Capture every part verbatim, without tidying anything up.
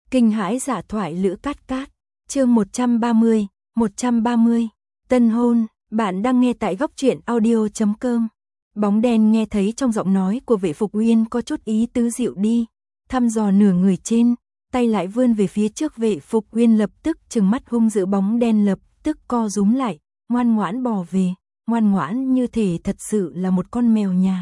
Kinh hãi dạ thoại Lữ Cát Cát, chương một trăm ba mươi, một trăm ba mươi, tân hôn, bạn đang nghe tại góc truyện audio chấm com. Bóng đen nghe thấy trong giọng nói của Vệ Phục Uyên có chút ý tứ dịu đi, thăm dò nửa người trên, tay lại vươn về phía trước. Vệ Phục Uyên lập tức trừng mắt hung dữ, bóng đen lập tức co rúm lại, ngoan ngoãn bò về, ngoan ngoãn như thể thật sự là một con mèo nhà.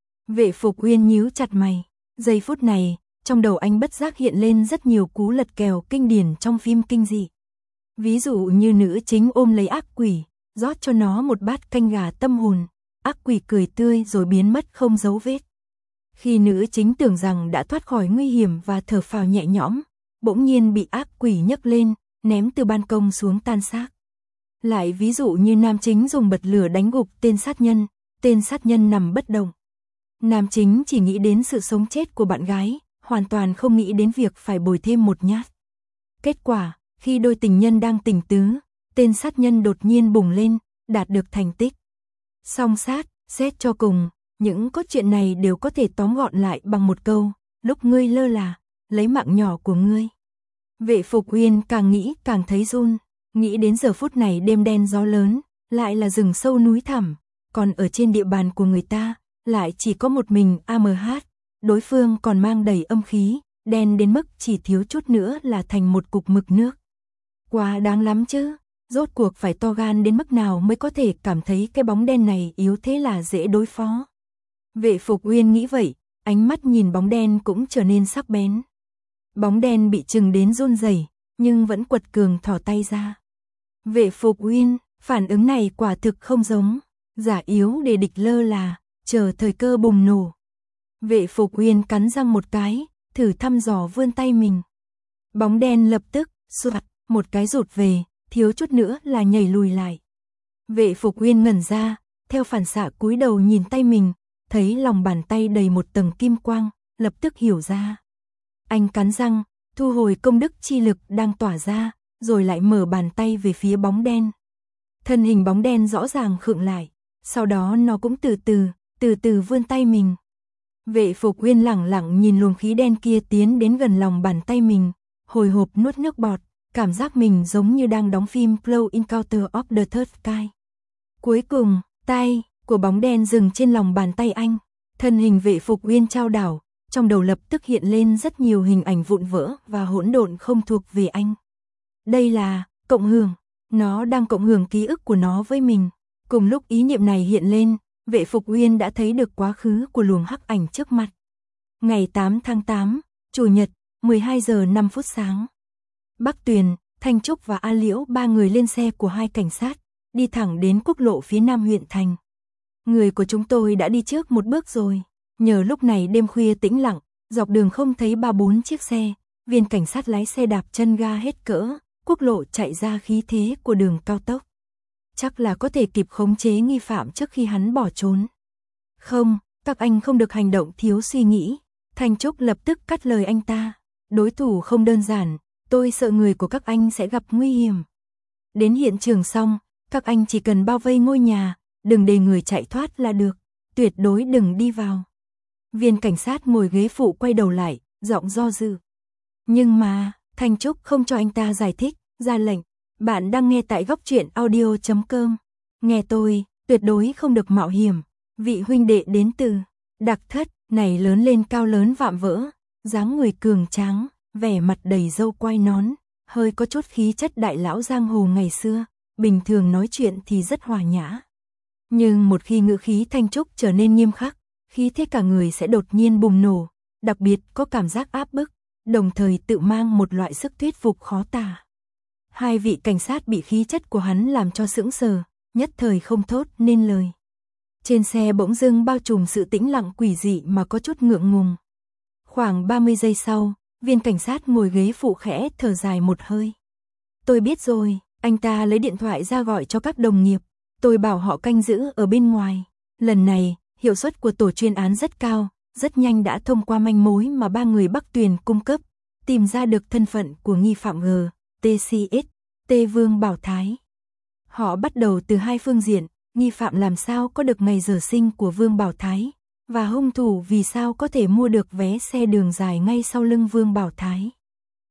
Vệ Phục Uyên nhíu chặt mày, giây phút này, trong đầu anh bất giác hiện lên rất nhiều cú lật kèo kinh điển trong phim kinh dị. Ví dụ như nữ chính ôm lấy ác quỷ, rót cho nó một bát canh gà tâm hồn, ác quỷ cười tươi rồi biến mất không dấu vết. Khi nữ chính tưởng rằng đã thoát khỏi nguy hiểm và thở phào nhẹ nhõm, bỗng nhiên bị ác quỷ nhấc lên, ném từ ban công xuống tan xác. Lại ví dụ như nam chính dùng bật lửa đánh gục tên sát nhân, tên sát nhân nằm bất động. Nam chính chỉ nghĩ đến sự sống chết của bạn gái, hoàn toàn không nghĩ đến việc phải bồi thêm một nhát. Kết quả, khi đôi tình nhân đang tình tứ, tên sát nhân đột nhiên bùng lên, đạt được thành tích. Song sát, xét cho cùng, những cốt truyện này đều có thể tóm gọn lại bằng một câu, lúc ngươi lơ là, lấy mạng nhỏ của ngươi. Vệ Phục Uyên càng nghĩ càng thấy run, nghĩ đến giờ phút này đêm đen gió lớn, lại là rừng sâu núi thẳm, còn ở trên địa bàn của người ta, lại chỉ có một mình a em hát, đối phương còn mang đầy âm khí, đen đến mức chỉ thiếu chút nữa là thành một cục mực nước. Quá đáng lắm chứ, rốt cuộc phải to gan đến mức nào mới có thể cảm thấy cái bóng đen này yếu thế là dễ đối phó. Vệ Phục Uyên nghĩ vậy, ánh mắt nhìn bóng đen cũng trở nên sắc bén. Bóng đen bị chừng đến run rẩy, nhưng vẫn quật cường thò tay ra. Vệ Phục Uyên, phản ứng này quả thực không giống, giả yếu để địch lơ là, chờ thời cơ bùng nổ. Vệ Phục Uyên cắn răng một cái, thử thăm dò vươn tay mình. Bóng đen lập tức, soạt, một cái rụt về, thiếu chút nữa là nhảy lùi lại. Vệ Phục Uyên ngẩn ra, theo phản xạ cúi đầu nhìn tay mình, thấy lòng bàn tay đầy một tầng kim quang, lập tức hiểu ra. Anh cắn răng, thu hồi công đức chi lực đang tỏa ra, rồi lại mở bàn tay về phía bóng đen. Thân hình bóng đen rõ ràng khựng lại, sau đó nó cũng từ từ, từ từ vươn tay mình. Vệ Phục Uyên lẳng lặng nhìn luồng khí đen kia tiến đến gần lòng bàn tay mình, hồi hộp nuốt nước bọt, cảm giác mình giống như đang đóng phim Close Encounter of the Third Kind. Cuối cùng, tay của bóng đen dừng trên lòng bàn tay anh, thân hình Vệ Phục Uyên trao đảo, trong đầu lập tức hiện lên rất nhiều hình ảnh vụn vỡ và hỗn độn không thuộc về anh. Đây là cộng hưởng, nó đang cộng hưởng ký ức của nó với mình. Cùng lúc ý niệm này hiện lên, Vệ Phục Uyên đã thấy được quá khứ của luồng hắc ảnh trước mặt. Ngày tám tháng tám, Chủ nhật, mười hai giờ năm phút sáng. Bắc Tuyền, Thanh Trúc và A Liễu ba người lên xe của hai cảnh sát, đi thẳng đến quốc lộ phía nam huyện thành. Người của chúng tôi đã đi trước một bước rồi. Nhờ lúc này đêm khuya tĩnh lặng, dọc đường không thấy ba bốn chiếc xe, viên cảnh sát lái xe đạp chân ga hết cỡ, quốc lộ chạy ra khí thế của đường cao tốc. Chắc là có thể kịp khống chế nghi phạm trước khi hắn bỏ trốn. Không, các anh không được hành động thiếu suy nghĩ. Thanh Trúc lập tức cắt lời anh ta. Đối thủ không đơn giản, tôi sợ người của các anh sẽ gặp nguy hiểm. Đến hiện trường xong, các anh chỉ cần bao vây ngôi nhà, đừng để người chạy thoát là được, tuyệt đối đừng đi vào. Viên cảnh sát ngồi ghế phụ quay đầu lại, giọng do dự. Nhưng mà, Thanh Trúc không cho anh ta giải thích, ra lệnh. Bạn đang nghe tại góc truyện audio chấm com. Nghe tôi, tuyệt đối không được mạo hiểm. Vị huynh đệ đến từ Đặc Thất này lớn lên cao lớn vạm vỡ, dáng người cường tráng, vẻ mặt đầy râu quai nón, hơi có chút khí chất đại lão giang hồ ngày xưa, bình thường nói chuyện thì rất hòa nhã. Nhưng một khi ngữ khí Thanh Trúc trở nên nghiêm khắc, khí thế cả người sẽ đột nhiên bùng nổ, đặc biệt có cảm giác áp bức, đồng thời tự mang một loại sức thuyết phục khó tả. Hai vị cảnh sát bị khí chất của hắn làm cho sững sờ, nhất thời không thốt nên lời. Trên xe bỗng dưng bao trùm sự tĩnh lặng quỷ dị mà có chút ngượng ngùng. Khoảng ba mươi giây sau, viên cảnh sát ngồi ghế phụ khẽ thở dài một hơi. Tôi biết rồi, anh ta lấy điện thoại ra gọi cho các đồng nghiệp, tôi bảo họ canh giữ ở bên ngoài. Lần này, hiệu suất của tổ chuyên án rất cao, rất nhanh đã thông qua manh mối mà ba người Bắc Tuyền cung cấp, tìm ra được thân phận của nghi phạm G, tê xê ét, T Vương Bảo Thái. Họ bắt đầu từ hai phương diện, nghi phạm làm sao có được ngày giờ sinh của Vương Bảo Thái, và hung thủ vì sao có thể mua được vé xe đường dài ngay sau lưng Vương Bảo Thái.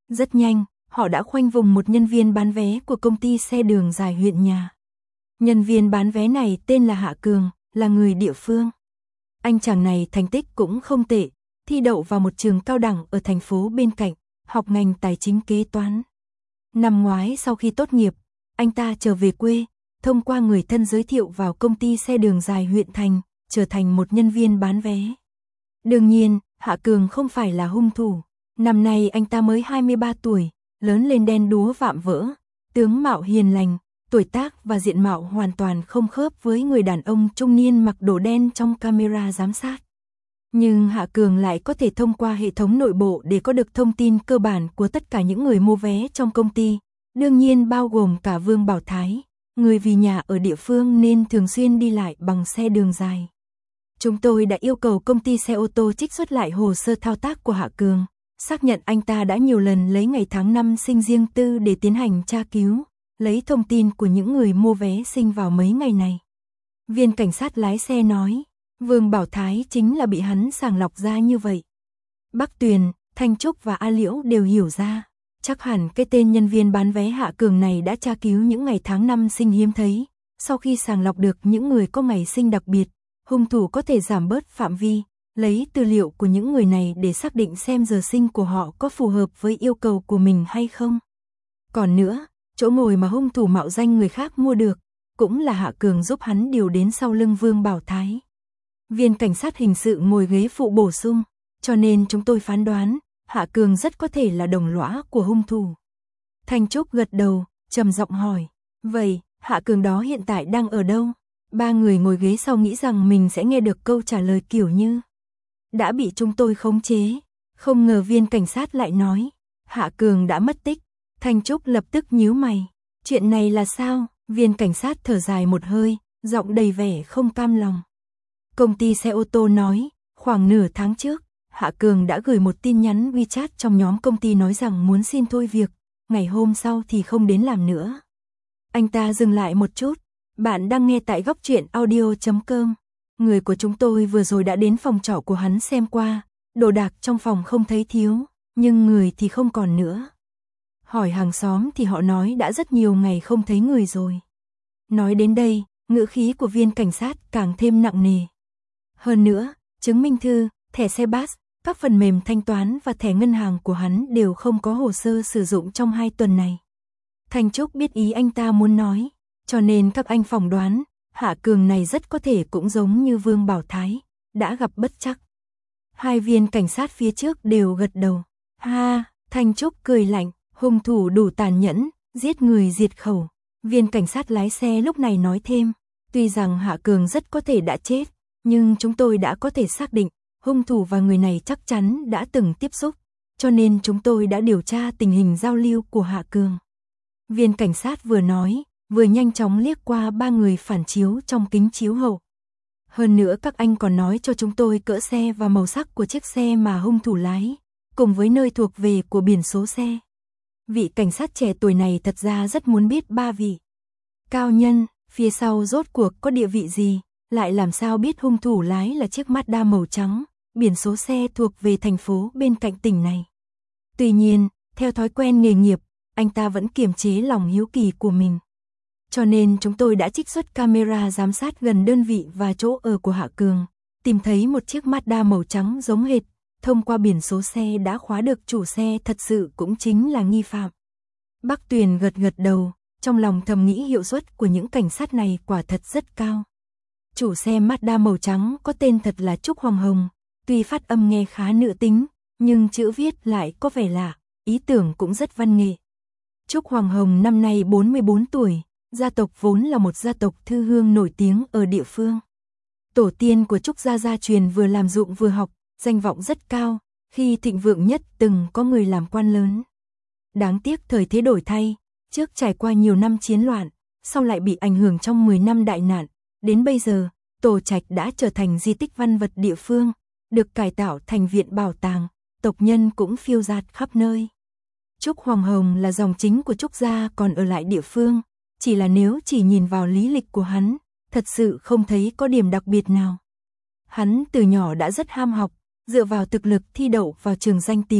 Rất nhanh, họ đã khoanh vùng một nhân viên bán vé của công ty xe đường dài huyện nhà. Nhân viên bán vé này tên là Hạ Cường, là người địa phương. Anh chàng này thành tích cũng không tệ, thi đậu vào một trường cao đẳng ở thành phố bên cạnh, học ngành tài chính kế toán. Năm ngoái sau khi tốt nghiệp, anh ta trở về quê, thông qua người thân giới thiệu vào công ty xe đường dài huyện thành, trở thành một nhân viên bán vé. Đương nhiên, Hạ Cường không phải là hung thủ. Năm nay anh ta mới hai mươi ba tuổi, lớn lên đen đúa vạm vỡ, tướng mạo hiền lành, tuổi tác và diện mạo hoàn toàn không khớp với người đàn ông trung niên mặc đồ đen trong camera giám sát. Nhưng Hạ Cường lại có thể thông qua hệ thống nội bộ để có được thông tin cơ bản của tất cả những người mua vé trong công ty, đương nhiên bao gồm cả Vương Bảo Thái, người vì nhà ở địa phương nên thường xuyên đi lại bằng xe đường dài. Chúng tôi đã yêu cầu công ty xe ô tô trích xuất lại hồ sơ thao tác của Hạ Cường, xác nhận anh ta đã nhiều lần lấy ngày tháng năm sinh riêng tư để tiến hành tra cứu, lấy thông tin của những người mua vé sinh vào mấy ngày này. Viên cảnh sát lái xe nói, Vương Bảo Thái chính là bị hắn sàng lọc ra như vậy. Bắc Tuyền, Thanh Trúc và A Liễu đều hiểu ra, chắc hẳn cái tên nhân viên bán vé Hạ Cường này đã tra cứu những ngày tháng năm sinh hiếm thấy, sau khi sàng lọc được những người có ngày sinh đặc biệt, hung thủ có thể giảm bớt phạm vi, lấy tư liệu của những người này để xác định xem giờ sinh của họ có phù hợp với yêu cầu của mình hay không. Còn nữa, chỗ ngồi mà hung thủ mạo danh người khác mua được, cũng là Hạ Cường giúp hắn điều đến sau lưng Vương Bảo Thái. Viên cảnh sát hình sự ngồi ghế phụ bổ sung, cho nên chúng tôi phán đoán, Hạ Cường rất có thể là đồng lõa của hung thủ. Thanh Trúc gật đầu, trầm giọng hỏi, vậy, Hạ Cường đó hiện tại đang ở đâu? Ba người ngồi ghế sau nghĩ rằng mình sẽ nghe được câu trả lời kiểu như đã bị chúng tôi khống chế, không ngờ viên cảnh sát lại nói, Hạ Cường đã mất tích. Thanh Trúc lập tức nhíu mày, chuyện này là sao? Viên cảnh sát thở dài một hơi, giọng đầy vẻ không cam lòng. Công ty xe ô tô nói, khoảng nửa tháng trước, Hạ Cường đã gửi một tin nhắn WeChat trong nhóm công ty nói rằng muốn xin thôi việc, ngày hôm sau thì không đến làm nữa. Anh ta dừng lại một chút, bạn đang nghe tại góc truyện audio chấm com. Người của chúng tôi vừa rồi đã đến phòng trọ của hắn xem qua, đồ đạc trong phòng không thấy thiếu, nhưng người thì không còn nữa. Hỏi hàng xóm thì họ nói đã rất nhiều ngày không thấy người rồi. Nói đến đây, ngữ khí của viên cảnh sát càng thêm nặng nề. Hơn nữa, chứng minh thư, thẻ xe bus, các phần mềm thanh toán và thẻ ngân hàng của hắn đều không có hồ sơ sử dụng trong hai tuần này. Thanh Trúc biết ý anh ta muốn nói, cho nên các anh phỏng đoán, Hạ Cường này rất có thể cũng giống như Vương Bảo Thái, đã gặp bất trắc. Hai viên cảnh sát phía trước đều gật đầu. Ha, Thanh Trúc cười lạnh, hung thủ đủ tàn nhẫn, giết người diệt khẩu. Viên cảnh sát lái xe lúc này nói thêm, tuy rằng Hạ Cường rất có thể đã chết, nhưng chúng tôi đã có thể xác định, hung thủ và người này chắc chắn đã từng tiếp xúc, cho nên chúng tôi đã điều tra tình hình giao lưu của Hạ Cường. Viên cảnh sát vừa nói, vừa nhanh chóng liếc qua ba người phản chiếu trong kính chiếu hậu. Hơn nữa các anh còn nói cho chúng tôi cỡ xe và màu sắc của chiếc xe mà hung thủ lái, cùng với nơi thuộc về của biển số xe. Vị cảnh sát trẻ tuổi này thật ra rất muốn biết ba vị cao nhân, phía sau rốt cuộc có địa vị gì, lại làm sao biết hung thủ lái là chiếc Mazda màu trắng, biển số xe thuộc về thành phố bên cạnh tỉnh này. Tuy nhiên, theo thói quen nghề nghiệp, anh ta vẫn kiềm chế lòng hiếu kỳ của mình. Cho nên chúng tôi đã trích xuất camera giám sát gần đơn vị và chỗ ở của Hạ Cường, tìm thấy một chiếc Mazda màu trắng giống hệt, thông qua biển số xe đã khóa được chủ xe thật sự cũng chính là nghi phạm. Bắc Tuyền gật gật đầu, trong lòng thầm nghĩ hiệu suất của những cảnh sát này quả thật rất cao. Chủ xe Mazda màu trắng có tên thật là Trúc Hoàng Hồng, tuy phát âm nghe khá nữ tính, nhưng chữ viết lại có vẻ lạ, ý tưởng cũng rất văn nghệ. Trúc Hoàng Hồng năm nay bốn mươi bốn tuổi, gia tộc vốn là một gia tộc thư hương nổi tiếng ở địa phương. Tổ tiên của Trúc gia gia truyền vừa làm ruộng vừa học, danh vọng rất cao, khi thịnh vượng nhất từng có người làm quan lớn. Đáng tiếc thời thế đổi thay, trước trải qua nhiều năm chiến loạn, sau lại bị ảnh hưởng trong mười năm đại nạn, đến bây giờ, tổ trạch đã trở thành di tích văn vật địa phương, được cải tạo thành viện bảo tàng, tộc nhân cũng phiêu dạt khắp nơi. Trúc Hoàng Hồng là dòng chính của Trúc gia còn ở lại địa phương, chỉ là nếu chỉ nhìn vào lý lịch của hắn, thật sự không thấy có điểm đặc biệt nào. Hắn từ nhỏ đã rất ham học, dựa vào thực lực thi đậu vào trường danh tiếng,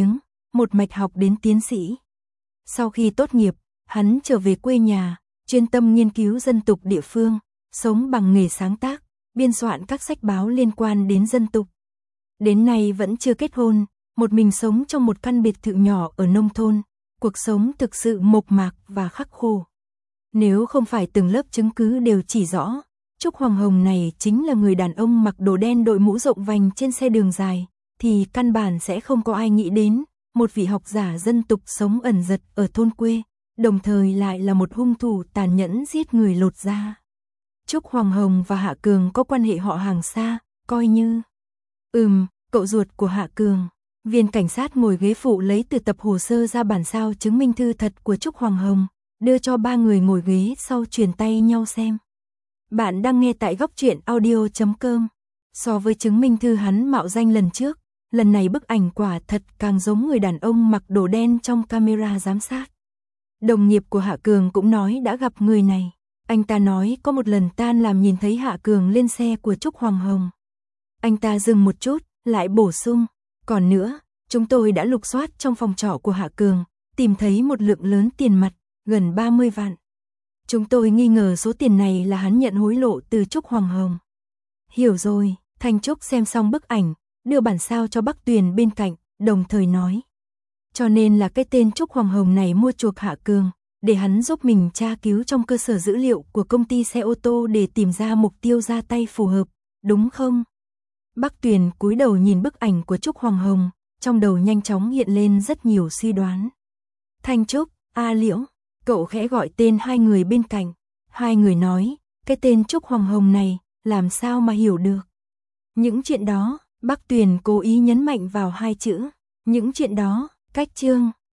một mạch học đến tiến sĩ. Sau khi tốt nghiệp, hắn trở về quê nhà, chuyên tâm nghiên cứu dân tục địa phương, sống bằng nghề sáng tác, biên soạn các sách báo liên quan đến dân tục. Đến nay vẫn chưa kết hôn, một mình sống trong một căn biệt thự nhỏ ở nông thôn, cuộc sống thực sự mộc mạc và khắc khổ. Nếu không phải từng lớp chứng cứ đều chỉ rõ, Trúc Hoàng Hồng này chính là người đàn ông mặc đồ đen đội mũ rộng vành trên xe đường dài, thì căn bản sẽ không có ai nghĩ đến, một vị học giả dân tục sống ẩn dật ở thôn quê, đồng thời lại là một hung thủ tàn nhẫn giết người lột da. Trúc Hoàng Hồng và Hạ Cường có quan hệ họ hàng xa, coi như Ừm, cậu ruột của Hạ Cường. Viên cảnh sát ngồi ghế phụ lấy từ tập hồ sơ ra bản sao chứng minh thư thật của Trúc Hoàng Hồng, đưa cho ba người ngồi ghế sau truyền tay nhau xem. Bạn đang nghe tại góc truyện audio chấm com. So với chứng minh thư hắn mạo danh lần trước, lần này bức ảnh quả thật càng giống người đàn ông mặc đồ đen trong camera giám sát. Đồng nghiệp của Hạ Cường cũng nói đã gặp người này. Anh ta nói có một lần tan làm nhìn thấy Hạ Cường lên xe của Trúc Hoàng Hồng. Anh ta dừng một chút, lại bổ sung. Còn nữa, chúng tôi đã lục soát trong phòng trọ của Hạ Cường, tìm thấy một lượng lớn tiền mặt, gần ba mươi vạn. Chúng tôi nghi ngờ số tiền này là hắn nhận hối lộ từ Trúc Hoàng Hồng. Hiểu rồi, Thanh Trúc xem xong bức ảnh, đưa bản sao cho Bắc Tuyền bên cạnh, đồng thời nói. Cho nên là cái tên Trúc Hoàng Hồng này mua chuộc Hạ Cường, để hắn giúp mình tra cứu trong cơ sở dữ liệu của công ty xe ô tô để tìm ra mục tiêu ra tay phù hợp, đúng không? Bắc Tuyền cúi đầu nhìn bức ảnh của Trúc Hoàng Hồng, trong đầu nhanh chóng hiện lên rất nhiều suy đoán. Thanh Trúc, A Liễu, cậu khẽ gọi tên hai người bên cạnh. Hai người nói, cái tên Trúc Hoàng Hồng này, làm sao mà hiểu được. Những chuyện đó, Bắc Tuyền cố ý nhấn mạnh vào hai chữ. Những chuyện đó, cách chương.